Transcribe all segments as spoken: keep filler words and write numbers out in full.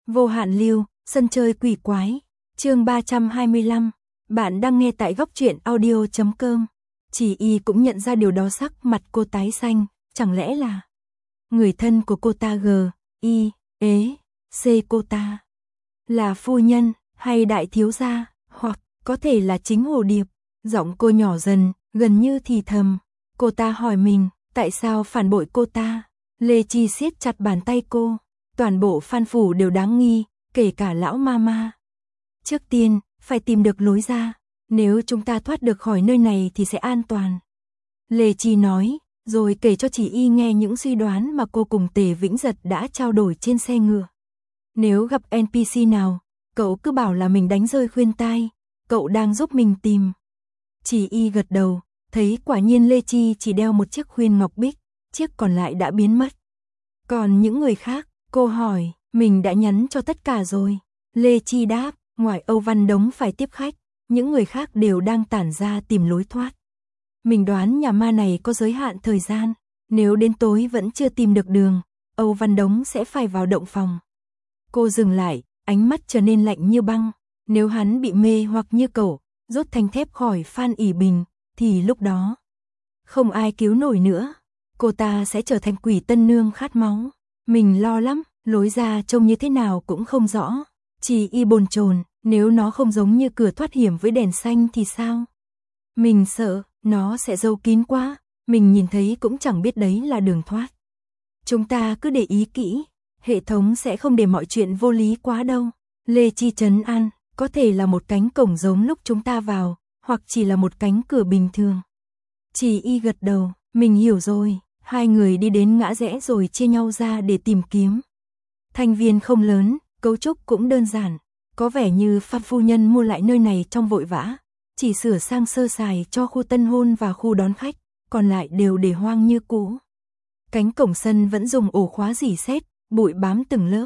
Vô hạn lưu, sân chơi quỷ quái, chương ba trăm hai mươi lăm, bạn đang nghe tại góc truyện audio chấm com. Chỉ y cũng nhận ra điều đó, sắc mặt cô tái xanh, chẳng lẽ là người thân của cô ta, g, y, ế, c cô ta, là phu nhân, hay đại thiếu gia, hoặc có thể là chính Hồ Điệp. Giọng cô nhỏ dần, gần như thì thầm, cô ta hỏi mình, tại sao phản bội cô ta. Lê Chi siết chặt bàn tay cô, toàn bộ Phan phủ đều đáng nghi, kể cả lão mama. Trước tiên, phải tìm được lối ra, nếu chúng ta thoát được khỏi nơi này thì sẽ an toàn. Lê Chi nói, rồi kể cho Chỉ Y nghe những suy đoán mà cô cùng Tề Vĩnh Giật đã trao đổi trên xe ngựa. Nếu gặp en pê xê nào, cậu cứ bảo là mình đánh rơi khuyên tai, cậu đang giúp mình tìm. Chỉ Y gật đầu, thấy quả nhiên Lê Chi chỉ đeo một chiếc khuyên ngọc bích, chiếc còn lại đã biến mất. Còn những người khác, cô hỏi, mình đã nhắn cho tất cả rồi. Lê Chi đáp, ngoài Âu Văn Đống phải tiếp khách, những người khác đều đang tản ra tìm lối thoát. Mình đoán nhà ma này có giới hạn thời gian, nếu đến tối vẫn chưa tìm được đường, Âu Văn Đống sẽ phải vào động phòng. Cô dừng lại, ánh mắt trở nên lạnh như băng, nếu hắn bị mê hoặc như cậu, rút thanh thép khỏi Phan ỉ Bình, thì lúc đó không ai cứu nổi nữa, cô ta sẽ trở thành quỷ tân nương khát máu. Mình lo lắm, lối ra trông như thế nào cũng không rõ. Chỉ Y bồn chồn, nếu nó không giống như cửa thoát hiểm với đèn xanh thì sao? Mình sợ, nó sẽ giấu kín quá, mình nhìn thấy cũng chẳng biết đấy là đường thoát. Chúng ta cứ để ý kỹ, hệ thống sẽ không để mọi chuyện vô lý quá đâu. Lê Chi trấn an, có thể là một cánh cổng giống lúc chúng ta vào, hoặc chỉ là một cánh cửa bình thường. Chỉ Y gật đầu, mình hiểu rồi. Hai người đi đến ngã rẽ rồi chia nhau ra để tìm kiếm. Thành viên không lớn, cấu trúc cũng đơn giản, có vẻ như Phan phu nhân mua lại nơi này trong vội vã, chỉ sửa sang sơ sài cho khu tân hôn và khu đón khách, còn lại đều để hoang như cũ. Cánh cổng sân vẫn dùng ổ khóa rỉ sét, bụi bám từng lớp.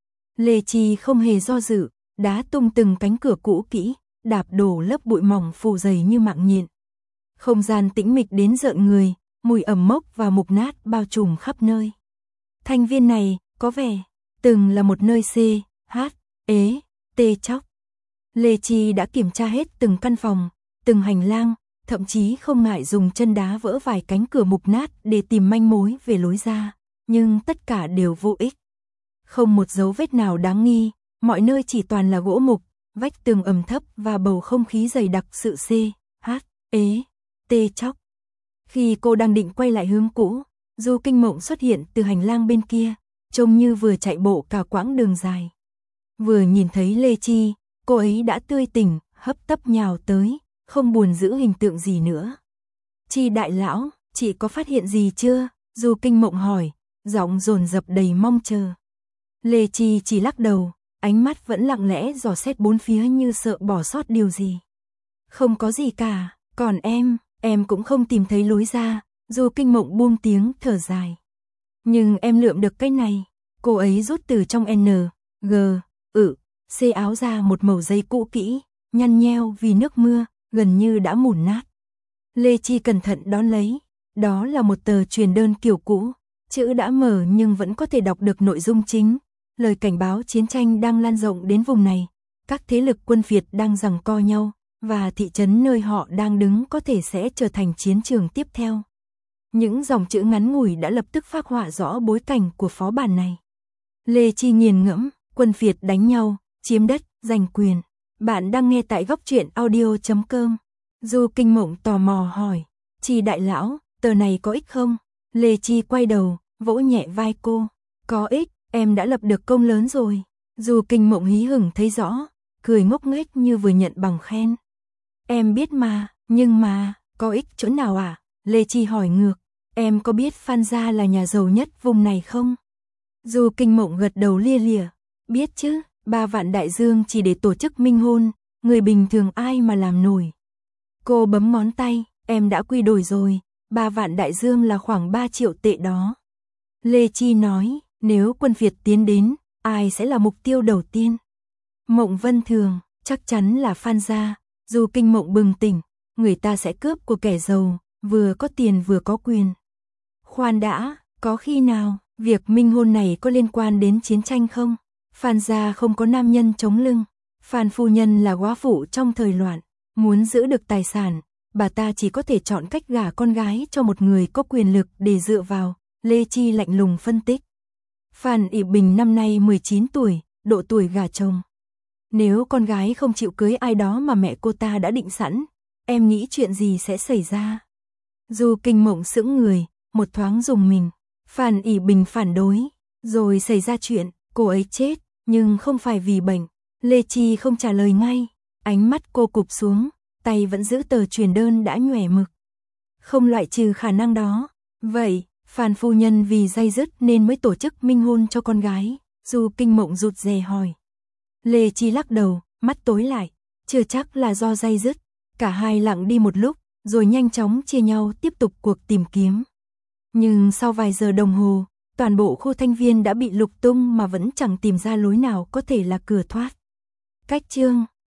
Lê Chi không hề do dự, đá tung từng cánh cửa cũ kỹ, đạp đổ lớp bụi mỏng phủ dày như mạng nhện. Không gian tĩnh mịch đến rợn người, mùi ẩm mốc và mục nát bao trùm khắp nơi. Thành viên này, có vẻ, từng là một nơi C, H, ế, T chóc. Lê Chi đã kiểm tra hết từng căn phòng, từng hành lang, thậm chí không ngại dùng chân đá vỡ vài cánh cửa mục nát để tìm manh mối về lối ra, nhưng tất cả đều vô ích. Không một dấu vết nào đáng nghi, mọi nơi chỉ toàn là gỗ mục, vách tường ẩm thấp và bầu không khí dày đặc sự C, H, ế, T chóc. Khi cô đang định quay lại hướng cũ, Du Kinh Mộng xuất hiện từ hành lang bên kia, trông như vừa chạy bộ cả quãng đường dài. Vừa nhìn thấy Lê Chi, cô ấy đã tươi tỉnh, hấp tấp nhào tới, không buồn giữ hình tượng gì nữa. Chi đại lão, chị có phát hiện gì chưa? Du Kinh Mộng hỏi, giọng dồn dập đầy mong chờ. Lê Chi chỉ lắc đầu, ánh mắt vẫn lặng lẽ dò xét bốn phía như sợ bỏ sót điều gì. Không có gì cả, còn em... Em cũng không tìm thấy lối ra, Du Kinh Mộng buông tiếng thở dài. Nhưng em lượm được cái này. Cô ấy rút từ trong N, G, ự, C áo ra một mẩu giấy cũ kỹ, nhăn nheo vì nước mưa, gần như đã mủn nát. Lê Chi cẩn thận đón lấy. Đó là một tờ truyền đơn kiểu cũ, chữ đã mở nhưng vẫn có thể đọc được nội dung chính. Lời cảnh báo chiến tranh đang lan rộng đến vùng này. Các thế lực quân Việt đang giằng co nhau. Và thị trấn nơi họ đang đứng có thể sẽ trở thành chiến trường tiếp theo. Những dòng chữ ngắn ngủi đã lập tức phác họa rõ bối cảnh của phó bản này. Lê Chi nghiền ngẫm, quân Việt đánh nhau, chiếm đất, giành quyền. Bạn đang nghe tại góc truyện audio chấm com. Du Kinh Mộng tò mò hỏi, Chi đại lão, tờ này có ích không? Lê Chi quay đầu, vỗ nhẹ vai cô. Có ích, em đã lập được công lớn rồi. Du Kinh Mộng hí hửng thấy rõ, cười ngốc nghếch như vừa nhận bằng khen. Em biết mà, nhưng mà, có ích chỗ nào à? Lê Chi hỏi ngược, em có biết Phan gia là nhà giàu nhất vùng này không? Du Kinh Mộng gật đầu lia lịa, biết chứ, ba vạn đại dương chỉ để tổ chức minh hôn, người bình thường ai mà làm nổi. Cô bấm ngón tay, em đã quy đổi rồi, ba vạn đại dương là khoảng ba triệu tệ đó. Lê Chi nói, nếu quân Việt tiến đến, ai sẽ là mục tiêu đầu tiên? Mộng Vân Thường, chắc chắn là Phan gia. Du Kinh Mộng bừng tỉnh, người ta sẽ cướp của kẻ giàu, vừa có tiền vừa có quyền. Khoan đã, có khi nào, việc minh hôn này có liên quan đến chiến tranh không? Phan gia không có nam nhân chống lưng. Phan phu nhân là góa phụ trong thời loạn, muốn giữ được tài sản, bà ta chỉ có thể chọn cách gả con gái cho một người có quyền lực để dựa vào, Lê Chi lạnh lùng phân tích. Phan ỷ Bình năm nay mười chín tuổi, độ tuổi gả chồng. Nếu con gái không chịu cưới ai đó mà mẹ cô ta đã định sẵn, em nghĩ chuyện gì sẽ xảy ra? Du Kinh Mộng sững người, một thoáng rùng mình. Phan ỷ Bình phản đối, rồi xảy ra chuyện, cô ấy chết, nhưng không phải vì bệnh. Lê Chi không trả lời ngay, ánh mắt cô cụp xuống, tay vẫn giữ tờ truyền đơn đã nhoẻn mực. Không loại trừ khả năng đó. Vậy, Phan phu nhân vì day dứt nên mới tổ chức minh hôn cho con gái? Du Kinh Mộng rụt rè hỏi. Lê Chi lắc đầu, mắt tối lại, chưa chắc là do day dứt. Cả hai lặng đi một lúc, rồi nhanh chóng chia nhau tiếp tục cuộc tìm kiếm. Nhưng sau vài giờ đồng hồ, toàn bộ khu Thanh Viên đã bị lục tung mà vẫn chẳng tìm ra lối nào có thể là cửa thoát. Cách chương